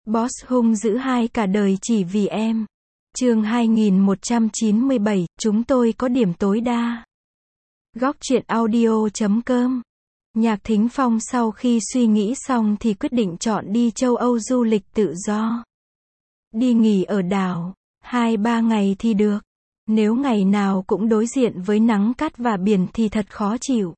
Boss hung dữ hai cả đời chỉ vì em. Chương 2197, chúng tôi có điểm tối đa. Góc truyện audio.com. Nhạc Thính Phong sau khi suy nghĩ xong thì quyết định chọn đi châu Âu du lịch tự do. Đi nghỉ ở đảo, 2-3 ngày thì được. Nếu ngày nào cũng đối diện với nắng cát và biển thì thật khó chịu.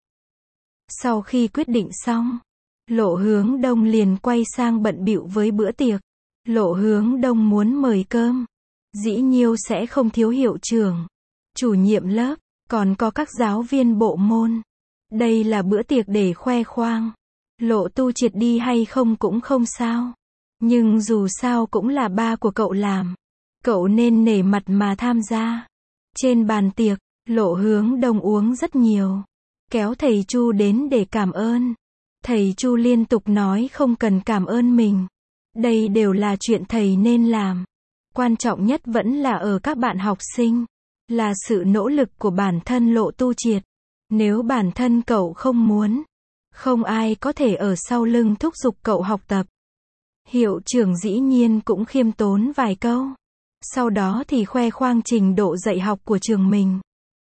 Sau khi quyết định xong, Lộ Hướng Đông liền quay sang bận bịu với bữa tiệc. Lộ Hướng Đông muốn mời cơm. Dĩ nhiêu sẽ không thiếu hiệu trưởng, chủ nhiệm lớp, còn có các giáo viên bộ môn. Đây là bữa tiệc để khoe khoang. Lộ Tu Triệt đi hay không cũng không sao. Nhưng dù sao cũng là ba của cậu làm. Cậu nên nể mặt mà tham gia. Trên bàn tiệc, Lộ Hướng Đông uống rất nhiều. Kéo thầy Chu đến để cảm ơn. Thầy Chu liên tục nói không cần cảm ơn mình. Đây đều là chuyện thầy nên làm. Quan trọng nhất vẫn là ở các bạn học sinh. Là sự nỗ lực của bản thân Lộ Tu Triệt. Nếu bản thân cậu không muốn, không ai có thể ở sau lưng thúc giục cậu học tập. Hiệu trưởng dĩ nhiên cũng khiêm tốn vài câu. Sau đó thì khoe khoang trình độ dạy học của trường mình.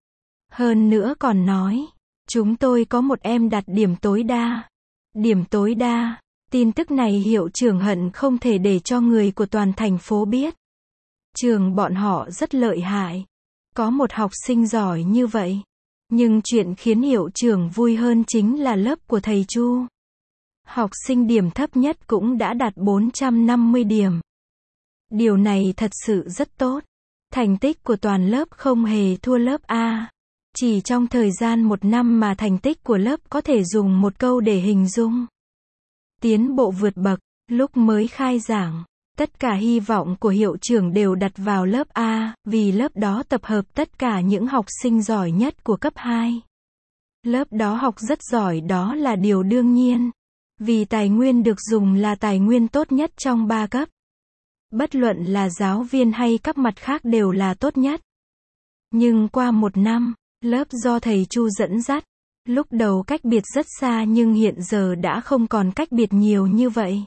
Hơn nữa còn nói, chúng tôi có một em đạt điểm tối đa. Điểm tối đa, tin tức này hiệu trưởng hận không thể để cho người của toàn thành phố biết. Trường bọn họ rất lợi hại. Có một học sinh giỏi như vậy. Nhưng chuyện khiến hiệu trưởng vui hơn chính là lớp của thầy Chu. Học sinh điểm thấp nhất cũng đã đạt 450 điểm. Điều này thật sự rất tốt. Thành tích của toàn lớp không hề thua lớp A. Chỉ trong thời gian 1 năm mà thành tích của lớp có thể dùng một câu để hình dung. Tiến bộ vượt bậc. Lúc mới khai giảng, tất cả hy vọng của hiệu trưởng đều đặt vào lớp A, vì lớp đó tập hợp tất cả những học sinh giỏi nhất của cấp 2. Lớp đó học rất giỏi đó là điều đương nhiên. Vì tài nguyên được dùng là tài nguyên tốt nhất trong 3 cấp. Bất luận là giáo viên hay các mặt khác đều là tốt nhất. Nhưng qua 1 năm, lớp do thầy Chu dẫn dắt, lúc đầu cách biệt rất xa nhưng hiện giờ đã không còn cách biệt nhiều như vậy.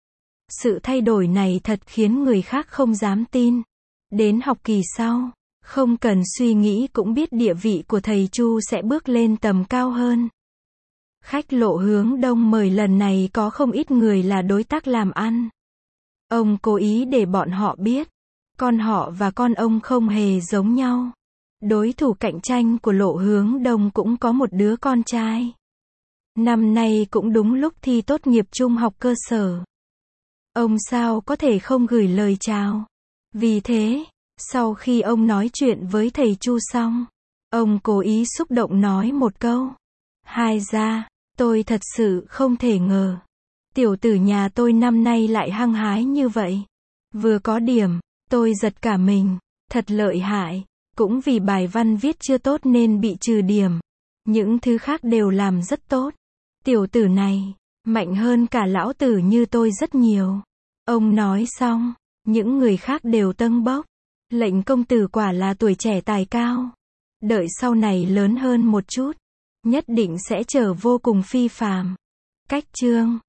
Sự thay đổi này thật khiến người khác không dám tin. Đến học kỳ sau, không cần suy nghĩ cũng biết địa vị của thầy Chu sẽ bước lên tầm cao hơn. Khách Lộ Hướng Đông mời lần này có không ít người là đối tác làm ăn. Ông cố ý để bọn họ biết, con họ và con ông không hề giống nhau. Đối thủ cạnh tranh của Lộ Hướng Đông cũng có một đứa con trai. Năm nay cũng đúng lúc thi tốt nghiệp trung học cơ sở. Ông sao có thể không gửi lời chào. Vì thế, sau khi ông nói chuyện với thầy Chu xong, ông cố ý xúc động nói một câu. Hai ra, tôi thật sự không thể ngờ. Tiểu tử nhà tôi năm nay lại hăng hái như vậy. Vừa có điểm, tôi giật cả mình. Thật lợi hại. Cũng vì bài văn viết chưa tốt nên bị trừ điểm. Những thứ khác đều làm rất tốt. Tiểu tử này, mạnh hơn cả lão tử như tôi rất nhiều. Ông nói xong, những người khác đều tâng bốc. Lệnh công tử quả là tuổi trẻ tài cao. Đợi sau này lớn hơn một chút, nhất định sẽ trở vô cùng phi phàm. Cách chương